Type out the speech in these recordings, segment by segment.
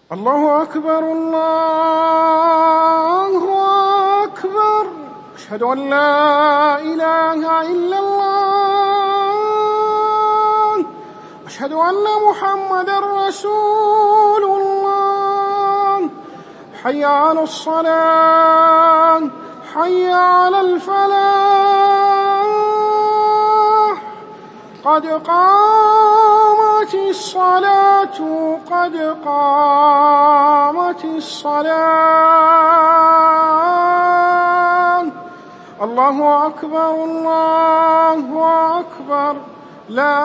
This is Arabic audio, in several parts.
الله أكبر الله أكبر. أشهد أن لا إله إلا الله. أشهد أن محمدًا رسول الله. حي على الصلاة، حي على الفلاح. قد قامت الصلاة، قد قامت الصلاة. الله أكبر الله أكبر. لا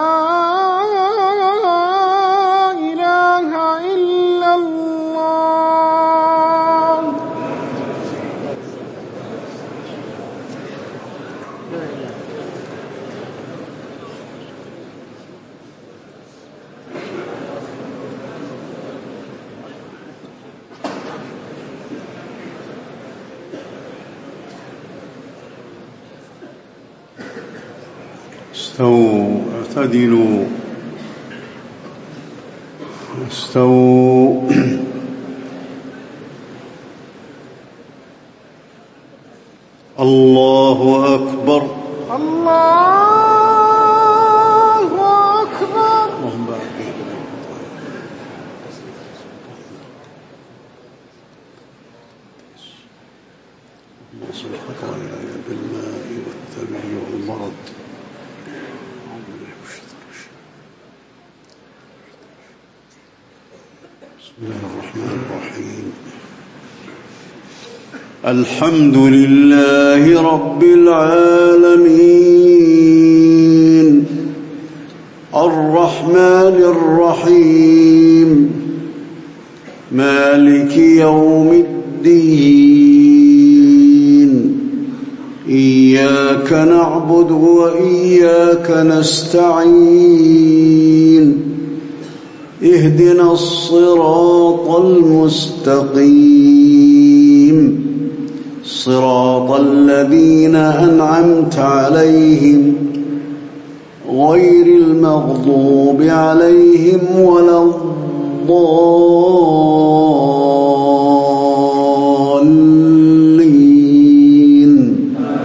إله إلا الله. استووا اعتدلوا استووا. الله أكبر الله أكبر. بالماء والثلج والبرد. بسم الله الرحمن الرحيم. الحمد لله رب العالمين الرحمن الرحيم مالك يوم الدين. إياك نعبد وإياك نستعين. اهدنا الصراط المستقيم، صراط الذين أنعمت عليهم غير المغضوب عليهم ولا الضالين.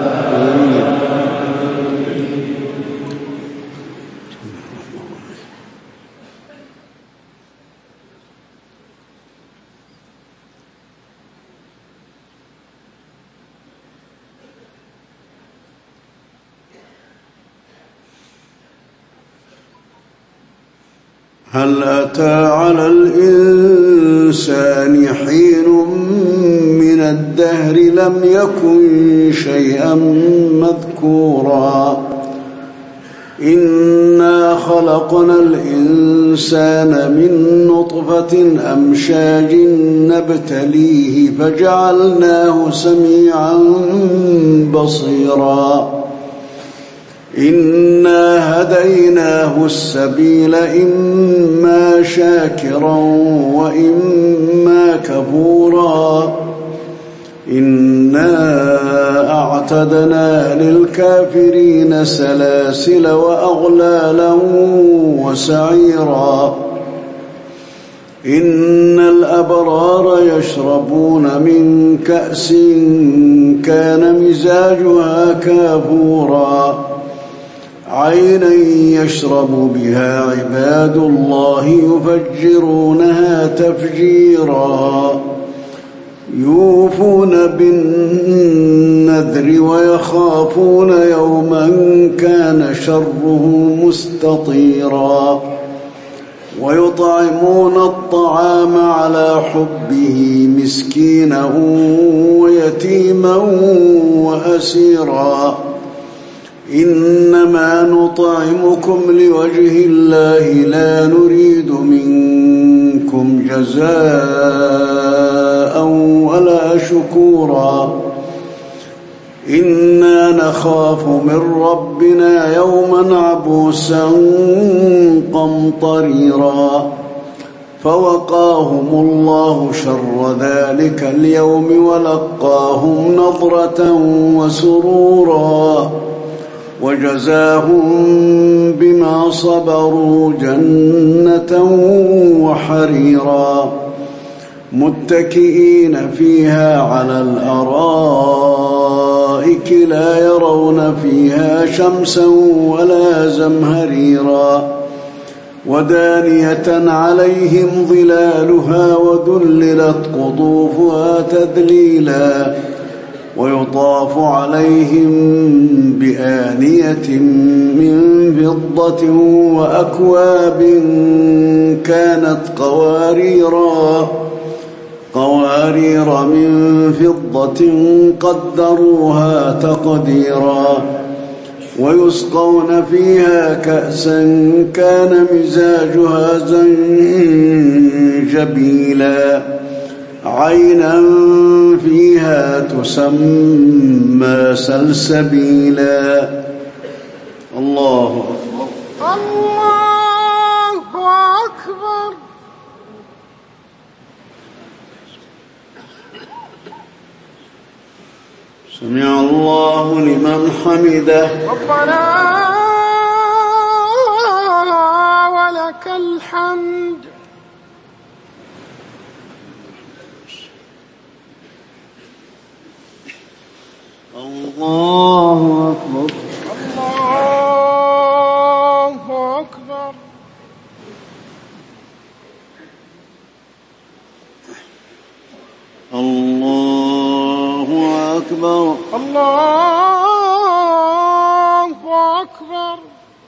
هل أتى على الإنسان حين من الدهر لم يكن شيئا مذكورا. إنا خلقنا الإنسان من نطفة أمشاج نبتليه فجعلناه سميعا بصيرا. إنا هديناه السبيل إما شاكرا وإما كفورا. إنا أعتدنا للكافرين سلاسل وأغلالا وسعيرا. إن الأبرار يشربون من كأس كان مزاجها كافورا. عينا يشرب بها عباد الله يفجرونها تفجيرا. يوفون بالنذر ويخافون يوما كان شره مستطيرا. ويطعمون الطعام على حبه مسكينا ويتيما وأسيرا. إنما نطعمكم لوجه الله لا نريد منكم جزاء ولا شكورا. إنا نخاف من ربنا يوما عبوسا قمطريرا. فوقاهم الله شر ذلك اليوم ولقاهم نضرة وسرورا. وجزاهم بما صبروا جنة وحريرا. متكئين فيها على الأرائك لا يرون فيها شمسا ولا زمهريرا ودانية عليهم ظلالها وذللت قطوفها تذليلا ويطاف عليهم بآنية من فضة وأكواب كانت قوارير من فضة قدروها تقديرا ويسقون فيها كأسا كان مزاجها زنجبيلا عينا فيها تسمى سلسبيلا. الله أكبر. الله أكبر. سمع الله لمن حمده. ربنا ولك الحمد. الله أكبر. الله أكبر. الله أكبر. الله أكبر.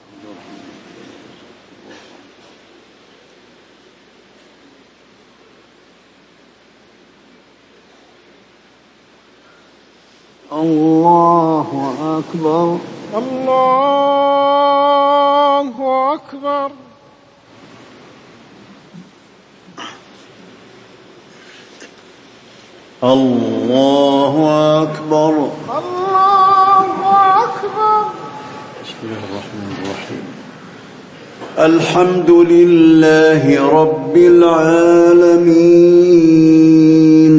الله أكبر. الله أكبر. الله أكبر. الله أكبر. بسم الله الرحمن الرحيم. الحمد لله رب العالمين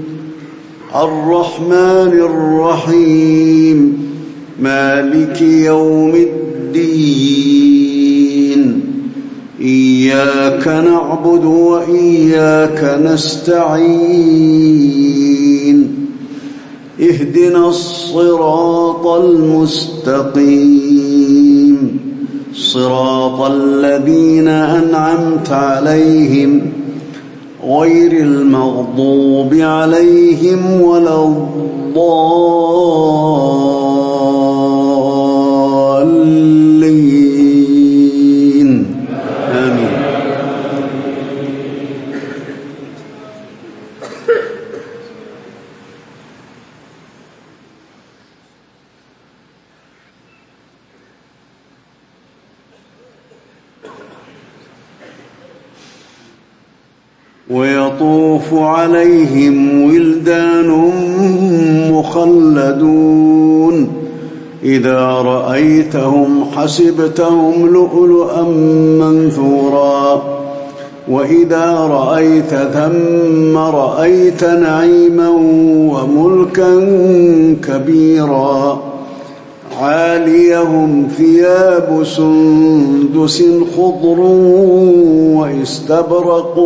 الرحمن الرحيم مالك يوم الدين إياك نعبد وإياك نستعين اهدنا الصراط المستقيم صراط الذين أنعمت عليهم غير المغضوب عليهم ولا الضالين آمين. ويطوف عليهم ولدان مخلدون إذا رأيتهم حسبتهم لؤلؤا منثورا وإذا رأيت ثم رأيت نعيما وملكا كبيرا عاليهم ثياب سندس خضر واستبرق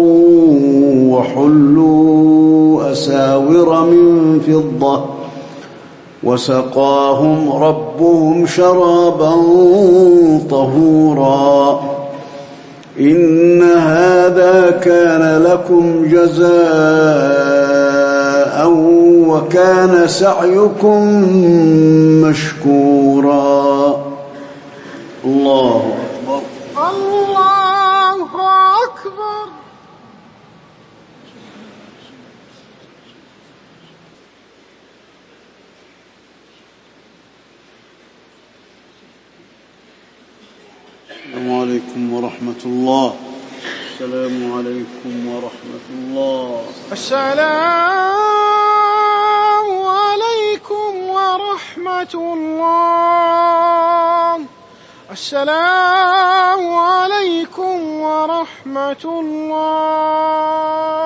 وحلوا أساور من فضة وسقاهم ربهم شرابا طهورا إن هذا كان لكم جزاء وكان سعيكم مشكورا. الله أكبر. الله أكبر. السلام عليكم ورحمة الله. السلام عليكم ورحمة الله. السلام عليكم ورحمة الله. السلام عليكم ورحمة الله.